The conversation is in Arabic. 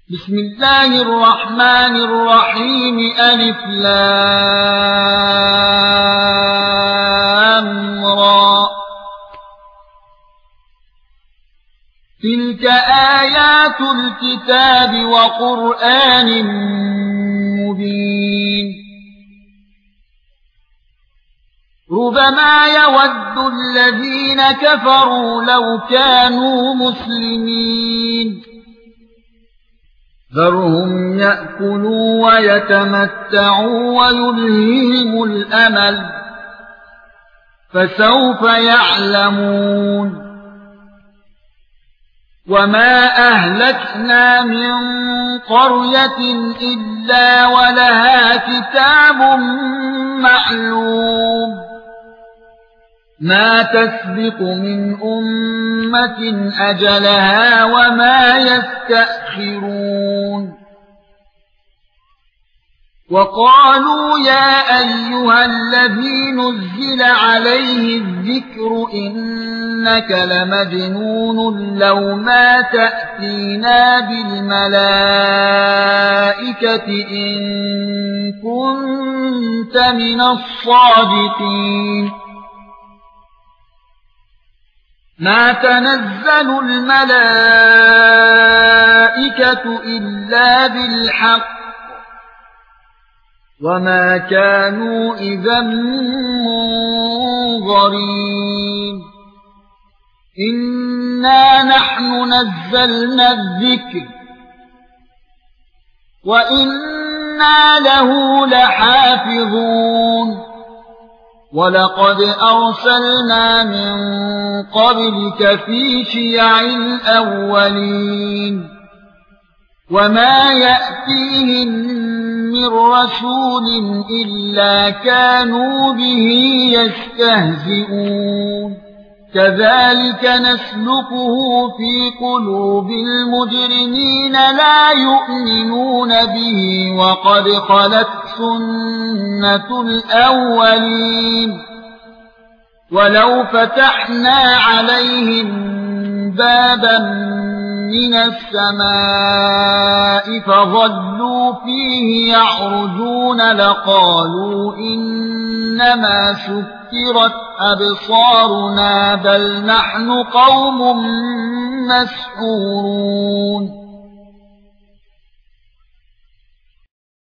بسم الله الرحمن الرحيم ألف لام را تلك آيات الكتاب وقرآن مبين ربما يود الذين كفروا لو كانوا مسلمين ذرهم يأكلوا ويتمتعوا ويلههم الأمل فسوف يعلمون وما أهلكنا من قرية إلا ولها كتاب معلوم ما تسبق من أمة أجلها وما يستأخرون وقالوا يا أيها الذي نزل عليه الذكر إنك لمجنون لو ما تأتينا بالملائكة إن كنت من الصادقين ما تنزل الملائكة إلا بالحق وما كانوا إذا منظرين إنا نحن نزلنا الذكر وإنا له لحافظون ولقد أرسلنا من قبلك في شيع الأولين وما يأتيهم من رسول إلا كانوا به يستهزئون كذلك نسلكه في قلوب المجرمين لا يؤمنون به وقد خلت سنة الأولين ولو فتحنا عليهم بابا من السماء فظلوا فيه يعرجون لقالوا إنما سكرت أبصارنا بل نحن قوم مسحورون